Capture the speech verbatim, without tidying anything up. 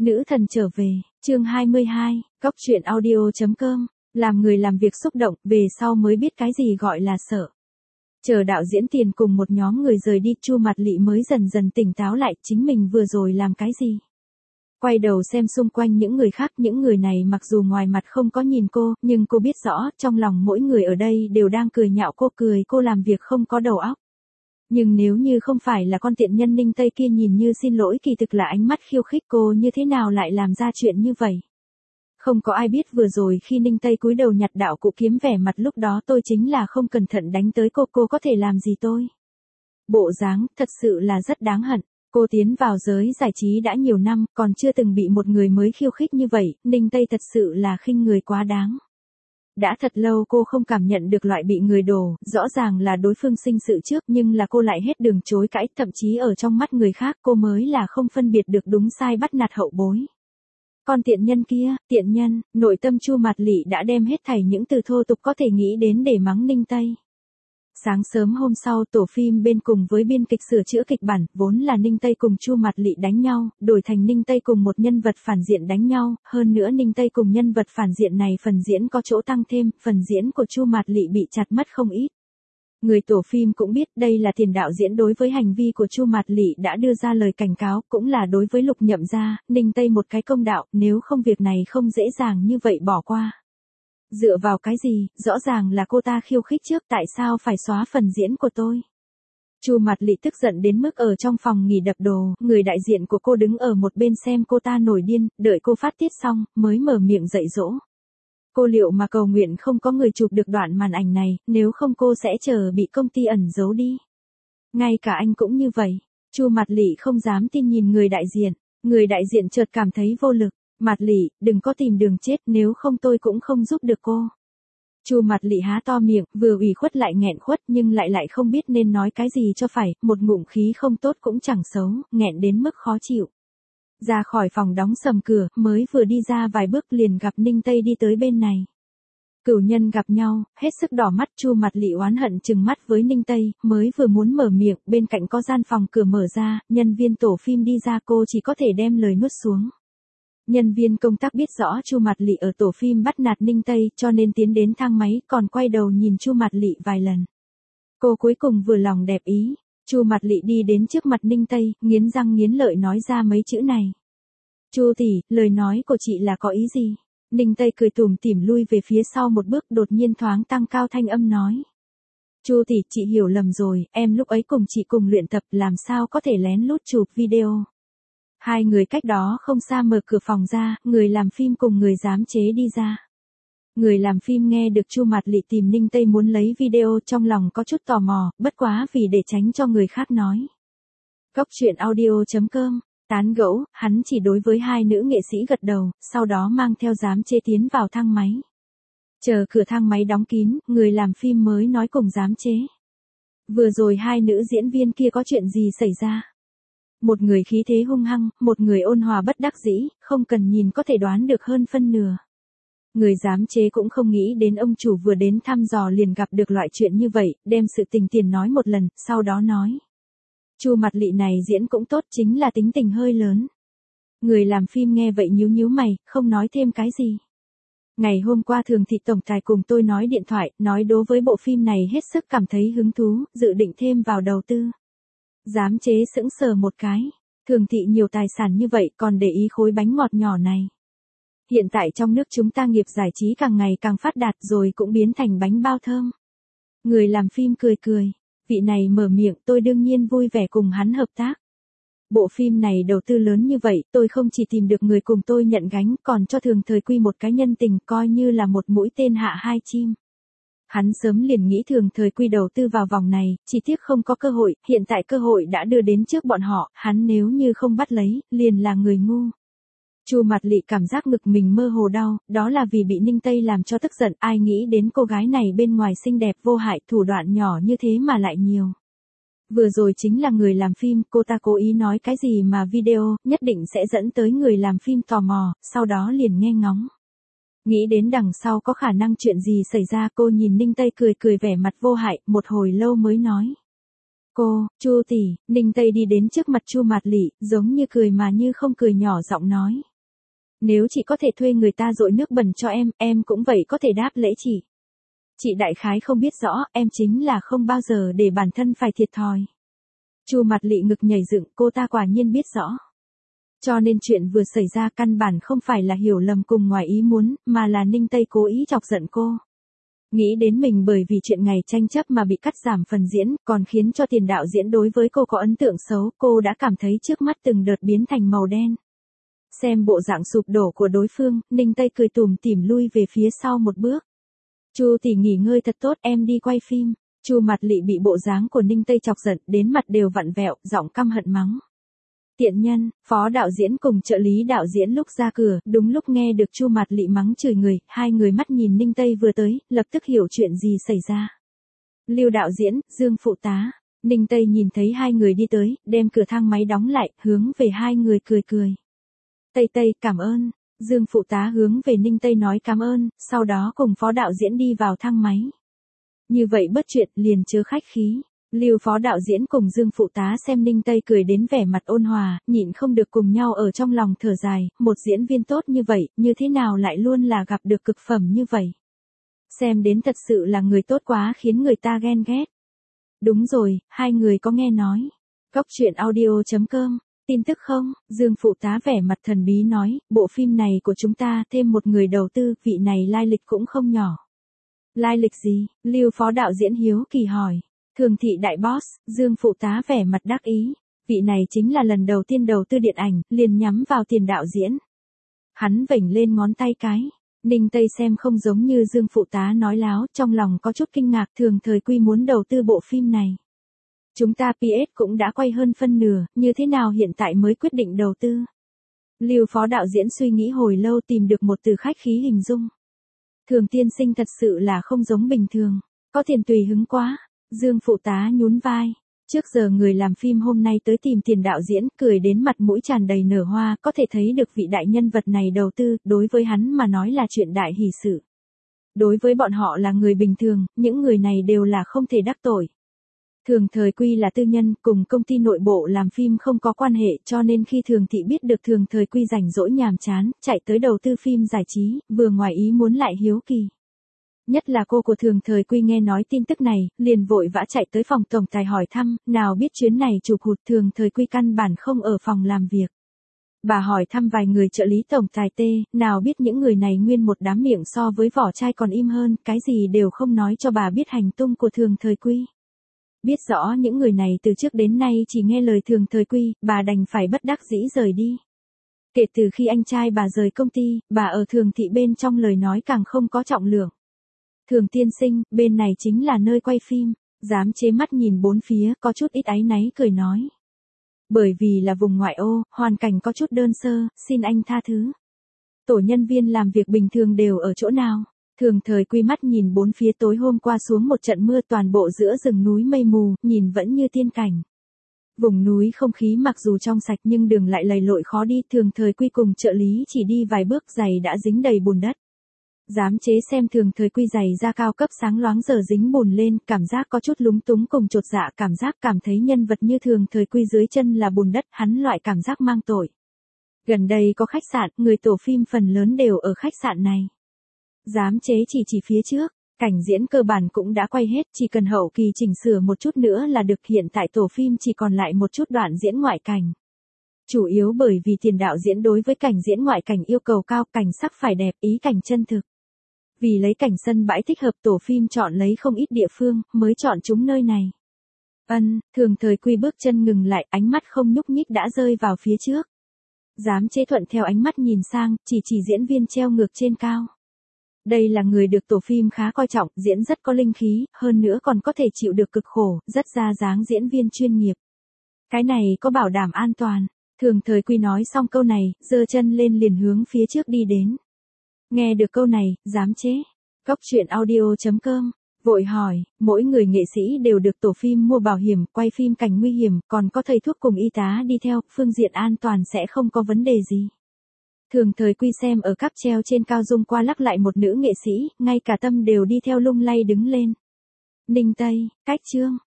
Nữ thần trở về, chương hai mươi hai, góc truyện audio chấm com, làm người làm việc xúc động, về sau mới biết cái gì gọi là sợ. Chờ đạo diễn Tiền cùng một nhóm người rời đi, Chu Mạt Lị mới dần dần tỉnh táo lại, chính mình vừa rồi làm cái gì. Quay đầu xem xung quanh những người khác, những người này mặc dù ngoài mặt không có nhìn cô, nhưng cô biết rõ, trong lòng mỗi người ở đây đều đang cười nhạo cô, cười cô làm việc không có đầu óc. Nhưng nếu như không phải là con tiện nhân Ninh Tây kia nhìn như xin lỗi, kỳ thực là ánh mắt khiêu khích, cô như thế nào lại làm ra chuyện như vậy. Không có ai biết vừa rồi khi Ninh Tây cúi đầu nhặt đạo cụ kiếm, vẻ mặt lúc đó tôi chính là không cẩn thận đánh tới cô, cô có thể làm gì tôi. Bộ dáng thật sự là rất đáng hận. Cô tiến vào giới giải trí đã nhiều năm, còn chưa từng bị một người mới khiêu khích như vậy, Ninh Tây thật sự là khinh người quá đáng. Đã thật lâu cô không cảm nhận được loại bị người đổ, rõ ràng là đối phương sinh sự trước nhưng là cô lại hết đường chối cãi, thậm chí ở trong mắt người khác cô mới là không phân biệt được đúng sai, bắt nạt hậu bối. Con tiện nhân kia, tiện nhân, nội tâm Chu Mạt Lị đã đem hết thảy những từ thô tục có thể nghĩ đến để mắng Ninh Tây. Sáng sớm hôm sau, tổ phim bên cùng với biên kịch sửa chữa kịch bản, vốn là Ninh Tây cùng Chu Mạt Lị đánh nhau, đổi thành Ninh Tây cùng một nhân vật phản diện đánh nhau, hơn nữa Ninh Tây cùng nhân vật phản diện này phần diễn có chỗ tăng thêm, phần diễn của Chu Mạt Lị bị chặt mất không ít. Người tổ phim cũng biết đây là Tiền đạo diễn đối với hành vi của Chu Mạt Lị đã đưa ra lời cảnh cáo, cũng là đối với Lục Nhậm Gia, Ninh Tây một cái công đạo, nếu không việc này không dễ dàng như vậy bỏ qua. Dựa vào cái gì, rõ ràng là cô ta khiêu khích trước, tại sao phải xóa phần diễn của tôi. Chu Mạt Lị tức giận đến mức ở trong phòng nghỉ đập đồ, người đại diện của cô đứng ở một bên xem cô ta nổi điên, đợi cô phát tiết xong, mới mở miệng dạy dỗ. Cô liệu mà cầu nguyện không có người chụp được đoạn màn ảnh này, nếu không cô sẽ chờ bị công ty ẩn giấu đi. Ngay cả anh cũng như vậy. Chu Mạt Lị không dám tin nhìn người đại diện, người đại diện chợt cảm thấy vô lực. Mạt Lị, đừng có tìm đường chết, nếu không tôi cũng không giúp được cô. Chu Mạt Lị há to miệng, vừa ủy khuất lại nghẹn khuất nhưng lại lại không biết nên nói cái gì cho phải, một ngụm khí không tốt cũng chẳng xấu, nghẹn đến mức khó chịu. Ra khỏi phòng đóng sầm cửa, mới vừa đi ra vài bước liền gặp Ninh Tây đi tới bên này. Cửu nhân gặp nhau, hết sức đỏ mắt, Chu Mạt Lị oán hận trừng mắt với Ninh Tây, mới vừa muốn mở miệng, bên cạnh có gian phòng cửa mở ra, nhân viên tổ phim đi ra, cô chỉ có thể đem lời nuốt xuống. Nhân viên công tác biết rõ Chu Mạt Lị ở tổ phim bắt nạt Ninh Tây, cho nên tiến đến thang máy, còn quay đầu nhìn Chu Mạt Lị vài lần. Cô cuối cùng vừa lòng đẹp ý. Chu Mạt Lị đi đến trước mặt Ninh Tây, nghiến răng nghiến lợi nói ra mấy chữ này. Chu tỷ, lời nói của chị là có ý gì? Ninh Tây cười tủm tỉm lui về phía sau một bước, đột nhiên thoáng tăng cao thanh âm nói. Chu tỷ, chị hiểu lầm rồi, em lúc ấy cùng chị cùng luyện tập, làm sao có thể lén lút chụp video. Hai người cách đó không xa mở cửa phòng ra, người làm phim cùng người giám chế đi ra. Người làm phim nghe được Chu Mạt Lị tìm Ninh Tây muốn lấy video, trong lòng có chút tò mò, bất quá vì để tránh cho người khác nói. Góc truyện audio chấm com, tán gẫu, hắn chỉ đối với hai nữ nghệ sĩ gật đầu, sau đó mang theo giám chế tiến vào thang máy. Chờ cửa thang máy đóng kín, người làm phim mới nói cùng giám chế. Vừa rồi hai nữ diễn viên kia có chuyện gì xảy ra? Một người khí thế hung hăng, một người ôn hòa bất đắc dĩ, không cần nhìn có thể đoán được hơn phân nửa. Người giám chế cũng không nghĩ đến ông chủ vừa đến thăm dò liền gặp được loại chuyện như vậy, đem sự tình tiền nói một lần, sau đó nói. Chu Mạt Lị này diễn cũng tốt, chính là tính tình hơi lớn. Người làm phim nghe vậy nhíu nhíu mày, không nói thêm cái gì. Ngày hôm qua Thường Thị tổng tài cùng tôi nói điện thoại, nói đối với bộ phim này hết sức cảm thấy hứng thú, dự định thêm vào đầu tư. Giám chế sững sờ một cái, Thường Thị nhiều tài sản như vậy còn để ý khối bánh ngọt nhỏ này. Hiện tại trong nước chúng ta nghiệp giải trí càng ngày càng phát đạt rồi cũng biến thành bánh bao thơm. Người làm phim cười cười, vị này mở miệng, tôi đương nhiên vui vẻ cùng hắn hợp tác. Bộ phim này đầu tư lớn như vậy, tôi không chỉ tìm được người cùng tôi nhận gánh, còn cho Thường Thời Quy một cái nhân tình, coi như là một mũi tên hạ hai chim. Hắn sớm liền nghĩ Thường Thời Quy đầu tư vào vòng này, chỉ tiếc không có cơ hội, hiện tại cơ hội đã đưa đến trước bọn họ, hắn nếu như không bắt lấy, liền là người ngu. Chu Mạt Lị cảm giác ngực mình mơ hồ đau, đó là vì bị Ninh Tây làm cho tức giận, ai nghĩ đến cô gái này bên ngoài xinh đẹp vô hại, thủ đoạn nhỏ như thế mà lại nhiều. Vừa rồi chính là người làm phim, cô ta cố ý nói cái gì mà video, nhất định sẽ dẫn tới người làm phim tò mò, sau đó liền nghe ngóng. Nghĩ đến đằng sau có khả năng chuyện gì xảy ra, cô nhìn Ninh Tây cười cười vẻ mặt vô hại, một hồi lâu mới nói. Cô, Chu tỷ, Ninh Tây đi đến trước mặt Chu Mạt Lị, giống như cười mà như không cười nhỏ giọng nói. Nếu chị có thể thuê người ta dội nước bẩn cho em, em cũng vậy có thể đáp lễ chị. Chị đại khái không biết rõ, em chính là không bao giờ để bản thân phải thiệt thòi. Chu Mặt Lị ngực nhảy dựng, cô ta quả nhiên biết rõ. Cho nên chuyện vừa xảy ra căn bản không phải là hiểu lầm cùng ngoài ý muốn, mà là Ninh Tây cố ý chọc giận cô. Nghĩ đến mình bởi vì chuyện ngày tranh chấp mà bị cắt giảm phần diễn, còn khiến cho tiền đạo diễn đối với cô có ấn tượng xấu, cô đã cảm thấy trước mắt từng đợt biến thành màu đen. Xem bộ dạng sụp đổ của đối phương, Ninh Tây cười tủm tỉm lui về phía sau một bước. Chu tỷ nghỉ ngơi thật tốt, em đi quay phim. Chu Mặt Lị bị bộ dáng của Ninh Tây chọc giận, đến mặt đều vặn vẹo, giọng căm hận mắng. Tiện nhân, phó đạo diễn cùng trợ lý đạo diễn lúc ra cửa, đúng lúc nghe được Chu Mặt Lị mắng chửi người, hai người mắt nhìn Ninh Tây vừa tới, lập tức hiểu chuyện gì xảy ra. Lưu đạo diễn, Dương phụ tá. Ninh Tây nhìn thấy hai người đi tới, đem cửa thang máy đóng lại, hướng về hai người cười cười. Tây Tây, cảm ơn. Dương phụ tá hướng về Ninh Tây nói cảm ơn, sau đó cùng phó đạo diễn đi vào thang máy. Như vậy bất chuyện, liền chớ khách khí. Lưu phó đạo diễn cùng Dương phụ tá xem Ninh Tây cười đến vẻ mặt ôn hòa, nhịn không được cùng nhau ở trong lòng thở dài, một diễn viên tốt như vậy, như thế nào lại luôn là gặp được cực phẩm như vậy. Xem đến thật sự là người tốt quá khiến người ta ghen ghét. Đúng rồi, hai người có nghe nói. Cóc truyện audio chấm com, tin tức không? Dương phụ tá vẻ mặt thần bí nói, bộ phim này của chúng ta thêm một người đầu tư, vị này lai lịch cũng không nhỏ. Lai lịch gì? Lưu phó đạo diễn hiếu kỳ hỏi. Thường thị đại boss, Dương phụ tá vẻ mặt đắc ý. Vị này chính là lần đầu tiên đầu tư điện ảnh, liền nhắm vào tiền đạo diễn. Hắn vểnh lên ngón tay cái. Ninh Tây xem không giống như Dương phụ tá nói láo, trong lòng có chút kinh ngạc. Thường thời quy muốn đầu tư bộ phim này. Chúng ta pê ét cũng đã quay hơn phân nửa, như thế nào hiện tại mới quyết định đầu tư? Lưu phó đạo diễn suy nghĩ hồi lâu tìm được một từ khách khí hình dung. Thường tiên sinh thật sự là không giống bình thường, có tiền tùy hứng quá. Dương phụ tá nhún vai. Trước giờ người làm phim hôm nay tới tìm tiền đạo diễn, cười đến mặt mũi tràn đầy nở hoa, có thể thấy được vị đại nhân vật này đầu tư, đối với hắn mà nói là chuyện đại hỷ sự. Đối với bọn họ là người bình thường, những người này đều là không thể đắc tội. Thường thời quy là tư nhân, cùng công ty nội bộ làm phim không có quan hệ, cho nên khi Thường thị biết được Thường thời quy rảnh rỗi nhàm chán, chạy tới đầu tư phim giải trí, vừa ngoài ý muốn lại hiếu kỳ. Nhất là cô của Thường thời quy nghe nói tin tức này, liền vội vã chạy tới phòng tổng tài hỏi thăm, nào biết chuyến này chụp hụt. Thường thời quy căn bản không ở phòng làm việc. Bà hỏi thăm vài người trợ lý tổng tài tê, nào biết những người này nguyên một đám miệng so với vỏ chai còn im hơn, cái gì đều không nói cho bà biết hành tung của Thường thời quy. Biết rõ những người này từ trước đến nay chỉ nghe lời Thường thời quy, bà đành phải bất đắc dĩ rời đi. Kể từ khi anh trai bà rời công ty, bà ở Thường thị bên trong lời nói càng không có trọng lượng. Thường tiên sinh, bên này chính là nơi quay phim. Dám chế mắt nhìn bốn phía, có chút ít áy náy cười nói. Bởi vì là vùng ngoại ô, hoàn cảnh có chút đơn sơ, xin anh tha thứ. Tổ nhân viên làm việc bình thường đều ở chỗ nào? Thường thời quy mắt nhìn bốn phía, tối hôm qua xuống một trận mưa, toàn bộ giữa rừng núi mây mù, nhìn vẫn như tiên cảnh. Vùng núi không khí mặc dù trong sạch nhưng đường lại lầy lội khó đi. Thường thời quy cùng trợ lý chỉ đi vài bước, giày đã dính đầy bùn đất. Dám chế xem Thường thời quy giày da cao cấp sáng loáng giờ dính bùn lên, cảm giác có chút lúng túng cùng chột dạ, cảm giác cảm thấy nhân vật như Thường thời quy dưới chân là bùn đất, hắn loại cảm giác mang tội. Gần đây có khách sạn, người tổ phim phần lớn đều ở khách sạn này. Dám chế chỉ chỉ phía trước, cảnh diễn cơ bản cũng đã quay hết, chỉ cần hậu kỳ chỉnh sửa một chút nữa là được. Hiện tại tổ phim chỉ còn lại một chút đoạn diễn ngoại cảnh. Chủ yếu bởi vì tiền đạo diễn đối với cảnh diễn ngoại cảnh yêu cầu cao, cảnh sắc phải đẹp, ý cảnh chân thực. Vì lấy cảnh sân bãi thích hợp, tổ phim chọn lấy không ít địa phương, mới chọn chúng nơi này. Ân, Thường thời quy bước chân ngừng lại, ánh mắt không nhúc nhích đã rơi vào phía trước. Dám chế thuận theo ánh mắt nhìn sang, chỉ chỉ diễn viên treo ngược trên cao. Đây là người được tổ phim khá coi trọng, diễn rất có linh khí, hơn nữa còn có thể chịu được cực khổ, rất ra dáng diễn viên chuyên nghiệp. Cái này có bảo đảm an toàn. Thường thời quy nói xong câu này, giơ chân lên liền hướng phía trước đi đến. Nghe được câu này, dám chế. Cóc truyện audio chấm com, vội hỏi, mỗi người nghệ sĩ đều được tổ phim mua bảo hiểm, quay phim cảnh nguy hiểm, còn có thầy thuốc cùng y tá đi theo, phương diện an toàn sẽ không có vấn đề gì. Thường thời quy xem ở cáp treo trên cao dung qua lắc lại một nữ nghệ sĩ, ngay cả tâm đều đi theo lung lay đứng lên. Ninh Tây, cách chương.